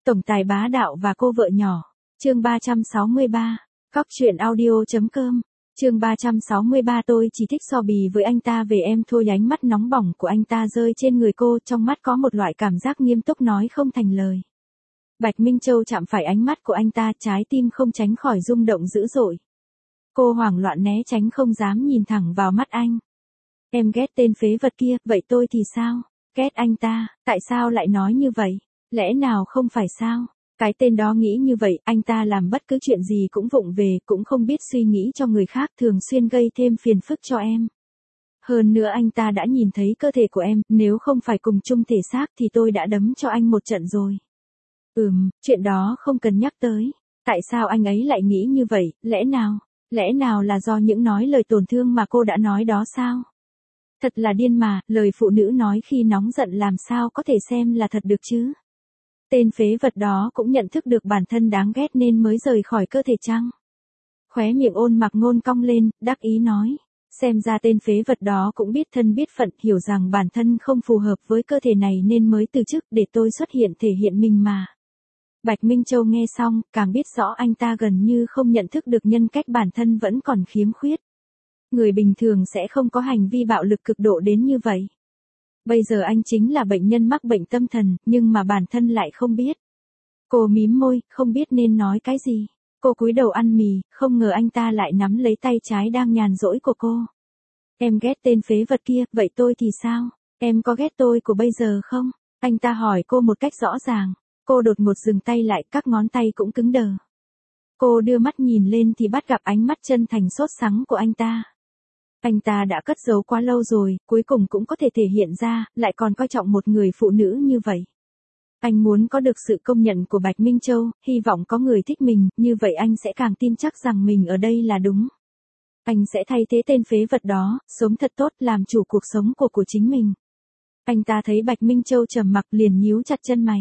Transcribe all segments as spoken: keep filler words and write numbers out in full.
Tổng tài bá đạo và cô vợ nhỏ. Chương ba trăm sáu mươi ba. Cóc truyện audio.com. Chương ba trăm sáu mươi ba. Tôi chỉ thích so bì với anh ta về em thôi. Ánh mắt nóng bỏng của anh ta rơi trên người cô, trong mắt có một loại cảm giác nghiêm túc nói không thành lời. Bạch Minh Châu chạm phải ánh mắt của anh ta, trái tim không tránh khỏi rung động dữ dội. Cô hoảng loạn né tránh, không dám nhìn thẳng vào mắt anh. Em ghét tên phế vật kia, vậy tôi thì sao? Ghét anh ta, tại sao lại nói như vậy? Lẽ nào không phải sao? Cái tên đó nghĩ như vậy, anh ta làm bất cứ chuyện gì cũng vụng về, cũng không biết suy nghĩ cho người khác, thường xuyên gây thêm phiền phức cho em. Hơn nữa anh ta đã nhìn thấy cơ thể của em, nếu không phải cùng chung thể xác thì tôi đã đấm cho anh một trận rồi. Ừm, chuyện đó không cần nhắc tới. Tại sao anh ấy lại nghĩ như vậy, lẽ nào? Lẽ nào là do những nói lời tổn thương mà cô đã nói đó sao? Thật là điên mà, lời phụ nữ nói khi nóng giận làm sao có thể xem là thật được chứ? Tên phế vật đó cũng nhận thức được bản thân đáng ghét nên mới rời khỏi cơ thể chăng? Khóe miệng Ôn Mặc Ngôn cong lên, đắc ý nói. Xem ra tên phế vật đó cũng biết thân biết phận, hiểu rằng bản thân không phù hợp với cơ thể này nên mới từ chức để tôi xuất hiện thể hiện mình mà. Bạch Minh Châu nghe xong, càng biết rõ anh ta gần như không nhận thức được nhân cách bản thân vẫn còn khiếm khuyết. Người bình thường sẽ không có hành vi bạo lực cực độ đến như vậy. Bây giờ anh chính là bệnh nhân mắc bệnh tâm thần, nhưng mà bản thân lại không biết. Cô mím môi, không biết nên nói cái gì. Cô cúi đầu ăn mì, không ngờ anh ta lại nắm lấy tay trái đang nhàn rỗi của cô. Em ghét tên phế vật kia, vậy tôi thì sao? Em có ghét tôi của bây giờ không? Anh ta hỏi cô một cách rõ ràng. Cô đột ngột dừng tay lại, các ngón tay cũng cứng đờ. Cô đưa mắt nhìn lên thì bắt gặp ánh mắt chân thành sốt sắng của anh ta. Anh ta đã cất giấu quá lâu rồi, cuối cùng cũng có thể thể hiện ra, lại còn coi trọng một người phụ nữ như vậy. Anh muốn có được sự công nhận của Bạch Minh Châu, hy vọng có người thích mình, như vậy anh sẽ càng tin chắc rằng mình ở đây là đúng. Anh sẽ thay thế tên phế vật đó, sống thật tốt, làm chủ cuộc sống của của chính mình. Anh ta thấy Bạch Minh Châu trầm mặc liền nhíu chặt chân mày.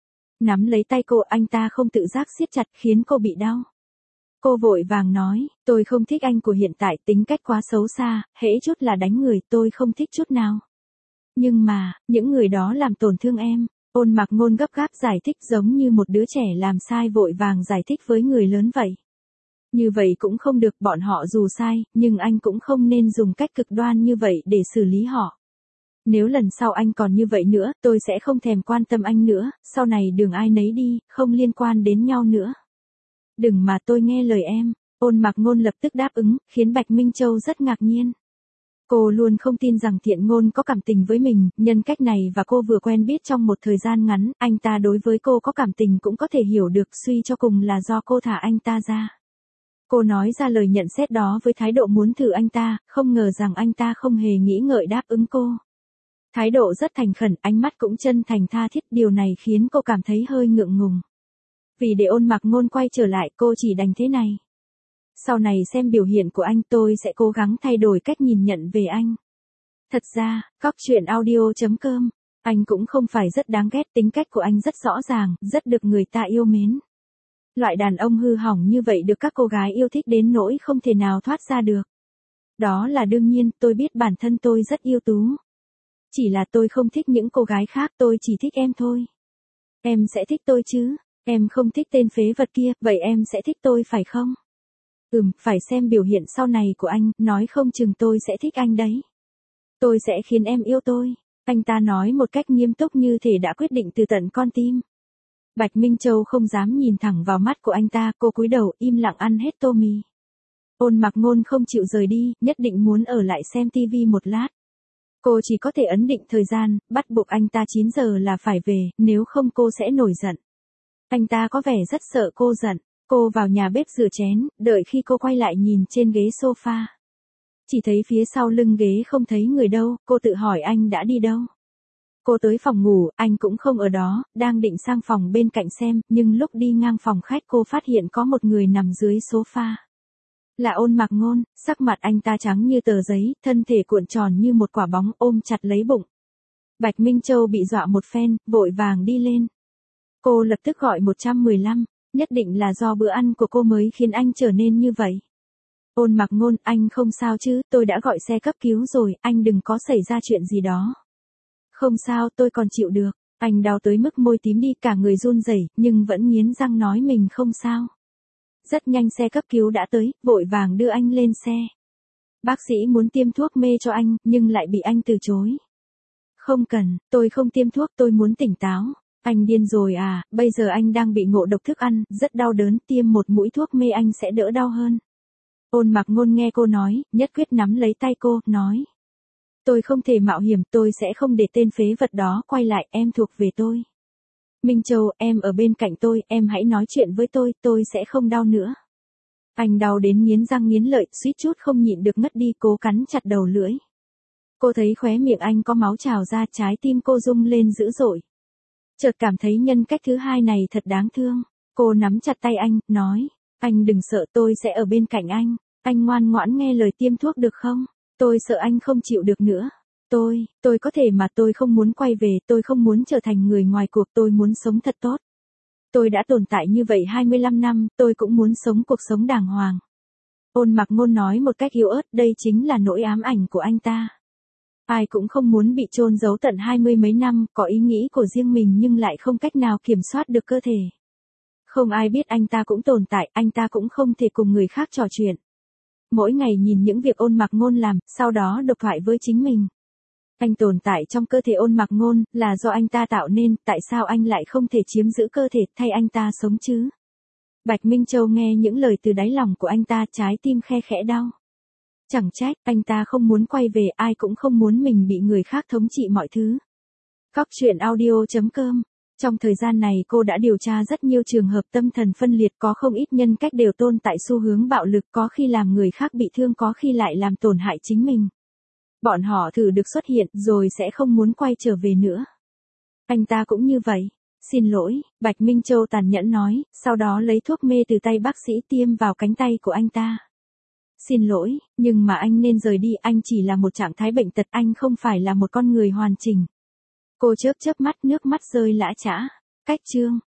Nắm lấy tay cô, anh ta không tự giác siết chặt khiến cô bị đau. Cô vội vàng nói, tôi không thích anh của hiện tại, tính cách quá xấu xa, hễ chút là đánh người, tôi không thích chút nào. Nhưng mà, những người đó làm tổn thương em. Ôn Mặc Ngôn gấp gáp giải thích giống như một đứa trẻ làm sai vội vàng giải thích với người lớn vậy. Như vậy cũng không được, bọn họ dù sai, nhưng anh cũng không nên dùng cách cực đoan như vậy để xử lý họ. Nếu lần sau anh còn như vậy nữa, tôi sẽ không thèm quan tâm anh nữa, sau này đường ai nấy đi, không liên quan đến nhau nữa. Đừng mà tôi nghe lời em. Ôn Mặc Ngôn lập tức đáp ứng, khiến Bạch Minh Châu rất ngạc nhiên. Cô luôn không tin rằng Thiện Ngôn có cảm tình với mình, nhân cách này và cô vừa quen biết trong một thời gian ngắn, anh ta đối với cô có cảm tình cũng có thể hiểu được, suy cho cùng là do cô thả anh ta ra. Cô nói ra lời nhận xét đó với thái độ muốn thử anh ta, không ngờ rằng anh ta không hề nghĩ ngợi đáp ứng cô. Thái độ rất thành khẩn, ánh mắt cũng chân thành tha thiết, điều này khiến cô cảm thấy hơi ngượng ngùng. Vì để Ôn Mặc Ngôn quay trở lại, cô chỉ đành thế này. Sau này xem biểu hiện của anh, tôi sẽ cố gắng thay đổi cách nhìn nhận về anh. Thật ra, cóc truyện audio.com, anh cũng không phải rất đáng ghét, tính cách của anh rất rõ ràng, rất được người ta yêu mến. Loại đàn ông hư hỏng như vậy được các cô gái yêu thích đến nỗi không thể nào thoát ra được. Đó là đương nhiên, tôi biết bản thân tôi rất ưu tú. Chỉ là tôi không thích những cô gái khác, tôi chỉ thích em thôi. Em sẽ thích tôi chứ? Em không thích tên phế vật kia, vậy em sẽ thích tôi phải không? Ừm, phải xem biểu hiện sau này của anh, nói không chừng tôi sẽ thích anh đấy. Tôi sẽ khiến em yêu tôi. Anh ta nói một cách nghiêm túc như thể đã quyết định từ tận con tim. Bạch Minh Châu không dám nhìn thẳng vào mắt của anh ta, cô cúi đầu im lặng ăn hết tô mì. Ôn Mặc Ngôn không chịu rời đi, nhất định muốn ở lại xem tivi một lát. Cô chỉ có thể ấn định thời gian, bắt buộc anh ta chín giờ là phải về, nếu không cô sẽ nổi giận. Anh ta có vẻ rất sợ cô giận. Cô vào nhà bếp rửa chén, đợi khi cô quay lại nhìn trên ghế sofa. Chỉ thấy phía sau lưng ghế không thấy người đâu, cô tự hỏi anh đã đi đâu. Cô tới phòng ngủ, anh cũng không ở đó, đang định sang phòng bên cạnh xem, nhưng lúc đi ngang phòng khách cô phát hiện có một người nằm dưới sofa. Là Ôn Mặc Ngôn, sắc mặt anh ta trắng như tờ giấy, thân thể cuộn tròn như một quả bóng ôm chặt lấy bụng. Bạch Minh Châu bị dọa một phen, vội vàng đi lên. Cô lập tức gọi một một lăm, nhất định là do bữa ăn của cô mới khiến anh trở nên như vậy. Ôn Mặc Ngôn, anh không sao chứ, tôi đã gọi xe cấp cứu rồi, anh đừng có xảy ra chuyện gì đó. Không sao, tôi còn chịu được. Anh đau tới mức môi tím đi cả người run rẩy, nhưng vẫn nghiến răng nói mình không sao. Rất nhanh xe cấp cứu đã tới, vội vàng đưa anh lên xe. Bác sĩ muốn tiêm thuốc mê cho anh, nhưng lại bị anh từ chối. Không cần, tôi không tiêm thuốc, tôi muốn tỉnh táo. Anh điên rồi à, bây giờ anh đang bị ngộ độc thức ăn, rất đau đớn, tiêm một mũi thuốc mê anh sẽ đỡ đau hơn. Ôn Mặc Ngôn nghe cô nói, nhất quyết nắm lấy tay cô, nói. Tôi không thể mạo hiểm, tôi sẽ không để tên phế vật đó quay lại, em thuộc về tôi. Minh Châu, em ở bên cạnh tôi, em hãy nói chuyện với tôi, tôi sẽ không đau nữa. Anh đau đến nghiến răng nghiến lợi, suýt chút không nhịn được ngất đi, cố cắn chặt đầu lưỡi. Cô thấy khóe miệng anh có máu trào ra, trái tim cô rung lên dữ dội. Chợt cảm thấy nhân cách thứ hai này thật đáng thương. Cô nắm chặt tay anh, nói, anh đừng sợ, tôi sẽ ở bên cạnh anh. Anh ngoan ngoãn nghe lời tiêm thuốc được không? Tôi sợ anh không chịu được nữa. Tôi, tôi có thể mà tôi không muốn quay về, tôi không muốn trở thành người ngoài cuộc, tôi muốn sống thật tốt. Tôi đã tồn tại như vậy hai mươi lăm năm, tôi cũng muốn sống cuộc sống đàng hoàng. Ôn Mặc Ngôn nói một cách yếu ớt, đây chính là nỗi ám ảnh của anh ta. Ai cũng không muốn bị chôn giấu tận hai mươi mấy năm, có ý nghĩ của riêng mình nhưng lại không cách nào kiểm soát được cơ thể. Không ai biết anh ta cũng tồn tại, anh ta cũng không thể cùng người khác trò chuyện. Mỗi ngày nhìn những việc Ôn Mặc Ngôn làm, sau đó độc thoại với chính mình. Anh tồn tại trong cơ thể Ôn Mặc Ngôn, là do anh ta tạo nên, tại sao anh lại không thể chiếm giữ cơ thể, thay anh ta sống chứ? Bạch Minh Châu nghe những lời từ đáy lòng của anh ta, trái tim khe khẽ đau. Chẳng trách, anh ta không muốn quay về, ai cũng không muốn mình bị người khác thống trị mọi thứ. Cóc truyện audio chấm com. Trong thời gian này cô đã điều tra rất nhiều trường hợp tâm thần phân liệt, có không ít nhân cách đều tồn tại xu hướng bạo lực, có khi làm người khác bị thương, có khi lại làm tổn hại chính mình. Bọn họ thử được xuất hiện, rồi sẽ không muốn quay trở về nữa. Anh ta cũng như vậy. Xin lỗi, Bạch Minh Châu tàn nhẫn nói, sau đó lấy thuốc mê từ tay bác sĩ tiêm vào cánh tay của anh ta. Xin lỗi, nhưng mà anh nên rời đi, anh chỉ là một trạng thái bệnh tật, anh không phải là một con người hoàn chỉnh. Cô chớp chớp mắt, nước mắt rơi lã chã. Cách chương